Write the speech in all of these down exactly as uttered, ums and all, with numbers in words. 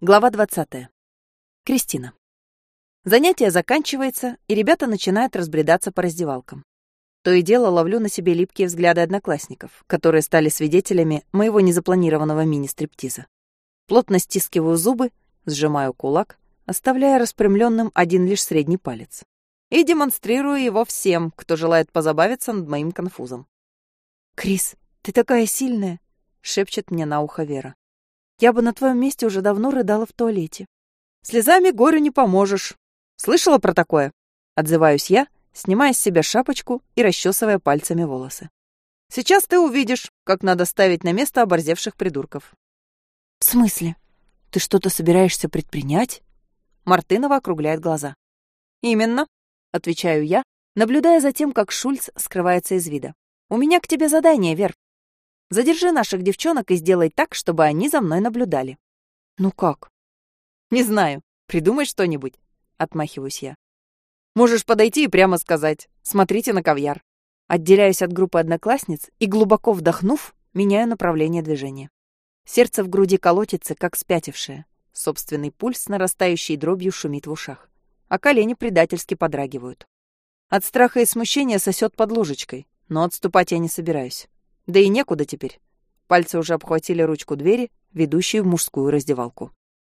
Глава двадцатая. Кристина. Занятие заканчивается, и ребята начинают разбредаться по раздевалкам. То и дело ловлю на себе липкие взгляды одноклассников, которые стали свидетелями моего незапланированного мини-стриптиза. Плотно стискиваю зубы, сжимаю кулак, оставляя распрямленным один лишь средний палец. И демонстрирую его всем, кто желает позабавиться над моим конфузом. «Крис, ты такая сильная!» — шепчет мне на ухо Вера. «Я бы на твоем месте уже давно рыдала в туалете». «Слезами горю не поможешь. Слышала про такое?» Отзываюсь я, снимая с себя шапочку и расчесывая пальцами волосы. «Сейчас ты увидишь, как надо ставить на место оборзевших придурков». «В смысле? Ты что-то собираешься предпринять?» Мартынова округляет глаза. «Именно», — отвечаю я, наблюдая за тем, как Шульц скрывается из вида. «У меня к тебе задание, Вер. Задержи наших девчонок и сделай так, чтобы они за мной наблюдали». «Ну как?» «Не знаю. Придумай что-нибудь», — отмахиваюсь я. «Можешь подойти и прямо сказать: смотрите на кавьяр». Отделяюсь от группы одноклассниц и, глубоко вдохнув, меняю направление движения. Сердце в груди колотится, как спятившее. Собственный пульс с нарастающей дробью шумит в ушах, а колени предательски подрагивают. От страха и смущения сосет под ложечкой, но отступать я не собираюсь. Да и некуда теперь. Пальцы уже обхватили ручку двери, ведущую в мужскую раздевалку.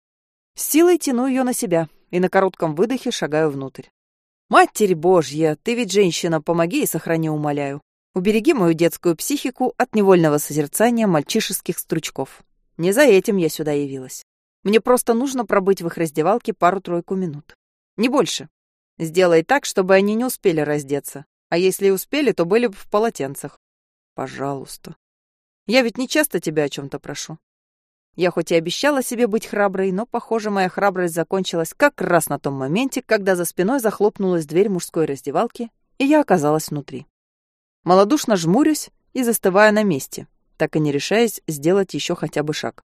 С силой тяну ее на себя и на коротком выдохе шагаю внутрь. «Матерь Божья, ты ведь женщина, помоги и сохрани, умоляю. Убереги мою детскую психику от невольного созерцания мальчишеских стручков. Не за этим я сюда явилась. Мне просто нужно пробыть в их раздевалке пару-тройку минут. Не больше. Сделай так, чтобы они не успели раздеться. А если и успели, то были бы в полотенцах. Пожалуйста. Я ведь не часто тебя о чем-то прошу. Я хоть и обещала себе быть храброй, но, похоже, моя храбрость закончилась как раз на том моменте, когда за спиной захлопнулась дверь мужской раздевалки, и я оказалась внутри. Малодушно жмурюсь и застываю на месте, так и не решаясь сделать еще хотя бы шаг.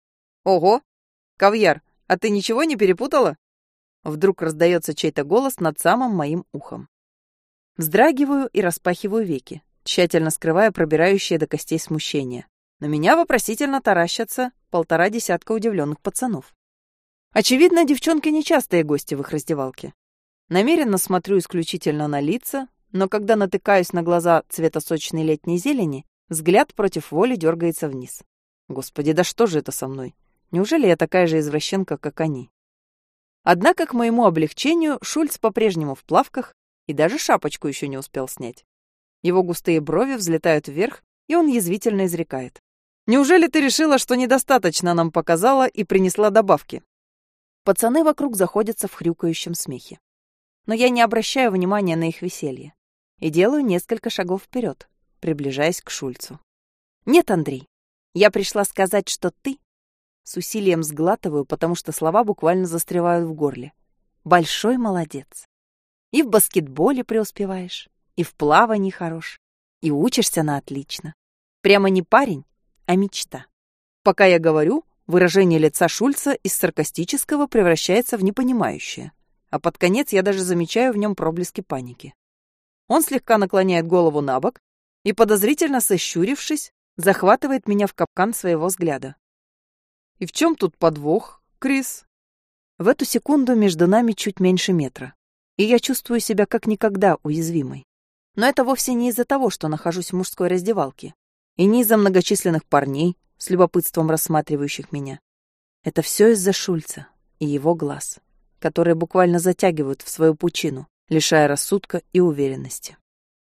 «Ого! Кавьяр, а ты ничего не перепутала?» Вдруг раздается чей-то голос над самым моим ухом. Вздрагиваю и распахиваю веки, тщательно скрывая пробирающее до костей смущение. На меня вопросительно таращатся полтора десятка удивленных пацанов. Очевидно, девчонки нечастые гости в их раздевалке. Намеренно смотрю исключительно на лица, но когда натыкаюсь на глаза цвета сочной летней зелени, взгляд против воли дергается вниз. Господи, да что же это со мной? Неужели я такая же извращенка, как они? Однако, к моему облегчению, Шульц по-прежнему в плавках и даже шапочку еще не успел снять. Его густые брови взлетают вверх, и он язвительно изрекает: «Неужели ты решила, что недостаточно нам показала и принесла добавки?» Пацаны вокруг заходятся в хрюкающем смехе. Но я не обращаю внимания на их веселье и делаю несколько шагов вперед, приближаясь к Шульцу. «Нет, Андрей, я пришла сказать, что ты...» С усилием сглатываю, потому что слова буквально застревают в горле. «Большой молодец. И в баскетболе преуспеваешь, и в плавании хорош, и учишься на отлично. Прямо не парень, а мечта». Пока я говорю, выражение лица Шульца из саркастического превращается в непонимающее, а под конец я даже замечаю в нем проблески паники. Он слегка наклоняет голову на бок и, подозрительно сощурившись, захватывает меня в капкан своего взгляда. «И в чем тут подвох, Крис?» В эту секунду между нами чуть меньше метра, и я чувствую себя как никогда уязвимой. Но это вовсе не из-за того, что нахожусь в мужской раздевалке, и не из-за многочисленных парней, с любопытством рассматривающих меня. Это все из-за Шульца и его глаз, которые буквально затягивают в свою пучину, лишая рассудка и уверенности.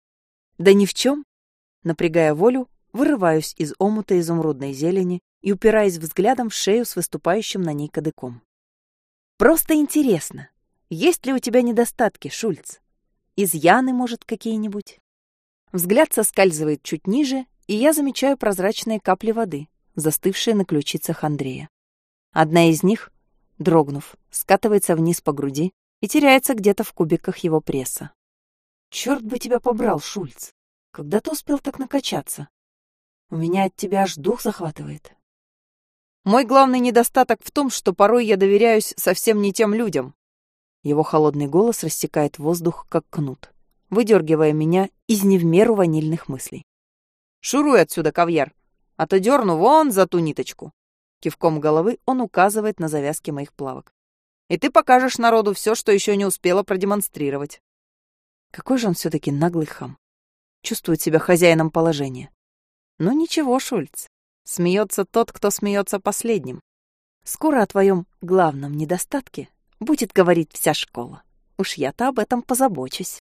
Да ни в чем, напрягая волю, вырываюсь из омута изумрудной зелени и упираясь взглядом в шею с выступающим на ней кадыком. «Просто интересно, есть ли у тебя недостатки, Шульц? Изъяны, может, какие-нибудь?» Взгляд соскальзывает чуть ниже, и я замечаю прозрачные капли воды, застывшие на ключицах Андрея. Одна из них, дрогнув, скатывается вниз по груди и теряется где-то в кубиках его пресса. «Черт бы тебя побрал, Шульц! Когда ты успел так накачаться? У меня от тебя аж дух захватывает». «Мой главный недостаток в том, что порой я доверяюсь совсем не тем людям». Его холодный голос рассекает воздух, как кнут, выдергивая меня из не в меру ванильных мыслей. «Шуруй отсюда, кавьяр, а то дерну вон за ту ниточку». Кивком головы он указывает на завязки моих плавок. «И ты покажешь народу все, что еще не успела продемонстрировать». Какой же он все-таки наглый хам. Чувствует себя хозяином положения. Ну ничего, Шульц. Смеется тот, кто смеется последним. Скоро о твоем главном недостатке будет говорить вся школа. Уж я-то об этом позабочусь.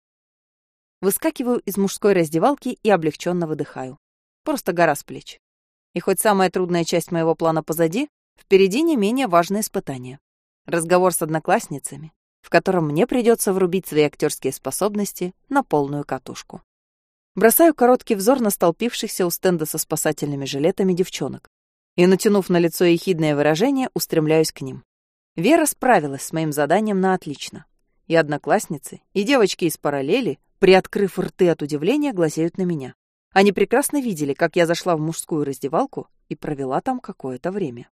Выскакиваю из мужской раздевалки и облегченно выдыхаю. Просто гора с плеч. И хоть самая трудная часть моего плана позади, впереди не менее важное испытание. Разговор с одноклассницами, в котором мне придется врубить свои актерские способности на полную катушку. Бросаю короткий взор на столпившихся у стенда со спасательными жилетами девчонок и, натянув на лицо ехидное выражение, устремляюсь к ним. Вера справилась с моим заданием на отлично. И одноклассницы, и девочки из параллели, приоткрыв рты от удивления, глазеют на меня. Они прекрасно видели, как я зашла в мужскую раздевалку и провела там какое-то время.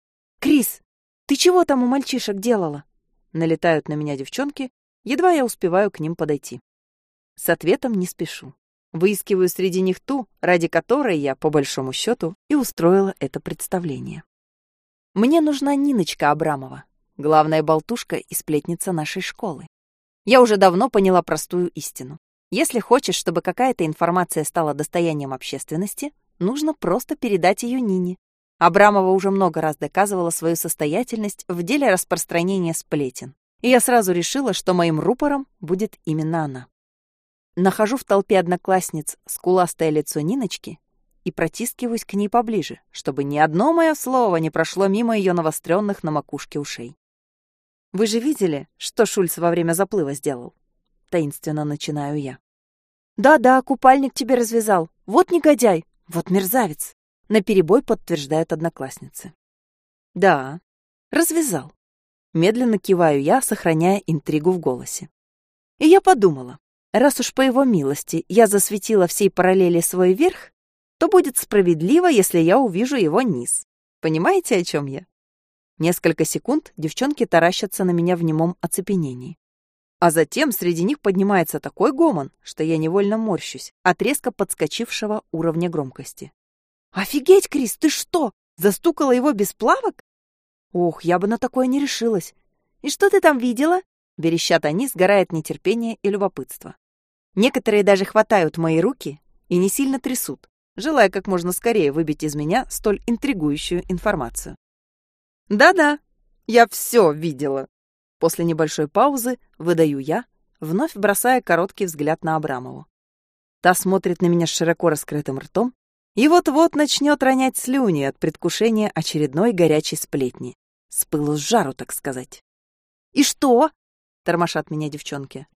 «Крис, ты чего там у мальчишек делала?» Налетают на меня девчонки, едва я успеваю к ним подойти. С ответом не спешу. Выискиваю среди них ту, ради которой я, по большому счету, и устроила это представление. Мне нужна Ниночка Абрамова, главная болтушка и сплетница нашей школы. Я уже давно поняла простую истину. Если хочешь, чтобы какая-то информация стала достоянием общественности, нужно просто передать ее Нине. Абрамова уже много раз доказывала свою состоятельность в деле распространения сплетен, и я сразу решила, что моим рупором будет именно она. Нахожу в толпе одноклассниц скуластое лицо Ниночки и протискиваюсь к ней поближе, чтобы ни одно мое слово не прошло мимо ее навостренных на макушке ушей. «Вы же видели, что Шульц во время заплыва сделал?» Таинственно начинаю я. «Да-да, купальник тебе развязал. Вот негодяй, вот мерзавец», — наперебой подтверждают одноклассницы. «Да, развязал». Медленно киваю я, сохраняя интригу в голосе. И я подумала, раз уж по его милости я засветила всей параллели свой верх, то будет справедливо, если я увижу его низ. Понимаете, о чем я? Несколько секунд девчонки таращатся на меня в немом оцепенении. А затем среди них поднимается такой гомон, что я невольно морщусь от резко подскочившего уровня громкости. «Офигеть, Крис, ты что, застукала его без плавок?» «Ох, я бы на такое не решилась». «И что ты там видела?» Верещат они, сгорая от нетерпения и любопытства. Некоторые даже хватают мои руки и не сильно трясут, желая как можно скорее выбить из меня столь интригующую информацию. «Да-да, я все видела». После небольшой паузы выдаю я, вновь бросая короткий взгляд на Абрамову. Та смотрит на меня с широко раскрытым ртом и вот-вот начнет ронять слюни от предвкушения очередной горячей сплетни. С пылу с жару, так сказать. «И что?» — тормошат меня девчонки.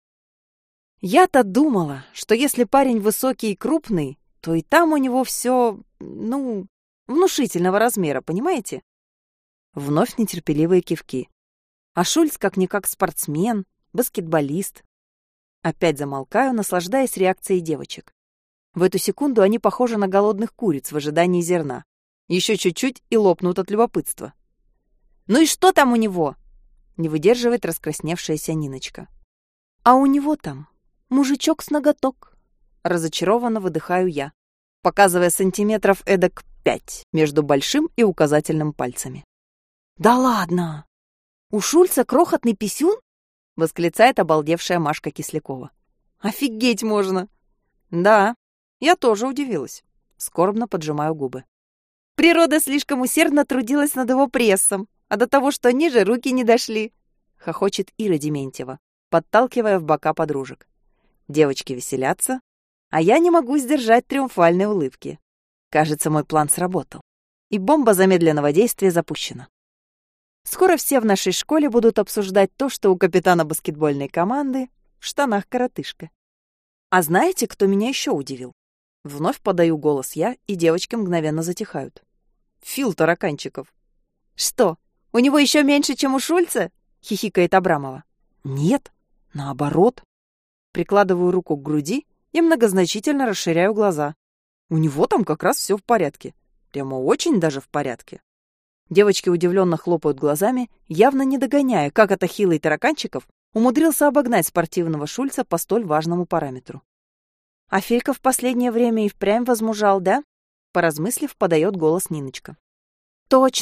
Я-то думала, что если парень высокий и крупный, то и там у него все, ну, внушительного размера, понимаете? Вновь нетерпеливые кивки. А Шульц как-никак спортсмен, баскетболист. Опять замолкаю, наслаждаясь реакцией девочек. В эту секунду они похожи на голодных куриц в ожидании зерна. Еще чуть-чуть и лопнут от любопытства. «Ну и что там у него?» — не выдерживает раскрасневшаяся Ниночка. «А у него там мужичок с ноготок», — разочарованно выдыхаю я, показывая сантиметров эдак пять между большим и указательным пальцами. «Да ладно! У Шульца крохотный писюн?» — восклицает обалдевшая Машка Кислякова. «Офигеть можно!» «Да, я тоже удивилась», — скорбно поджимаю губы. «Природа слишком усердно трудилась над его прессом, а до того, что ниже, руки не дошли», — хохочет Ира Дементьева, подталкивая в бока подружек. Девочки веселятся, а я не могу сдержать триумфальной улыбки. Кажется, мой план сработал, и бомба замедленного действия запущена. Скоро все в нашей школе будут обсуждать то, что у капитана баскетбольной команды в штанах коротышка. А знаете, кто меня еще удивил? Вновь подаю голос я, и девочки мгновенно затихают. Фил Тараканчиков. «Что, у него еще меньше, чем у Шульца?» — хихикает Абрамова. «Нет, наоборот». Прикладываю руку к груди и многозначительно расширяю глаза. У него там как раз все в порядке. Прямо очень даже в порядке. Девочки удивленно хлопают глазами, явно не догоняя, как это хилый Тараканчиков умудрился обогнать спортивного Шульца по столь важному параметру. «А Филька в последнее время и впрямь возмужал, да?» Поразмыслив, подает голос Ниночка. «Точно.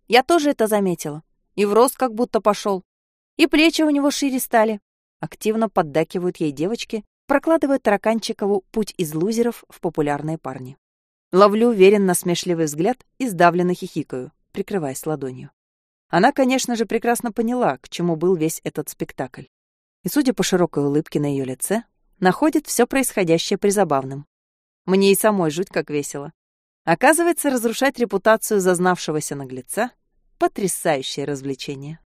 Я тоже это заметила. И в рост как будто пошел. И плечи у него шире стали. Активно поддакивают ей девочки, прокладывая Тараканчикову путь из лузеров в популярные парни. Ловлю уверен насмешливый взгляд и сдавленно хихикаю, прикрываясь ладонью. Она, конечно же, прекрасно поняла, к чему был весь этот спектакль. И, судя по широкой улыбке на ее лице, находит все происходящее призабавным. Мне и самой жуть как весело. Оказывается, разрушать репутацию зазнавшегося наглеца — потрясающее развлечение.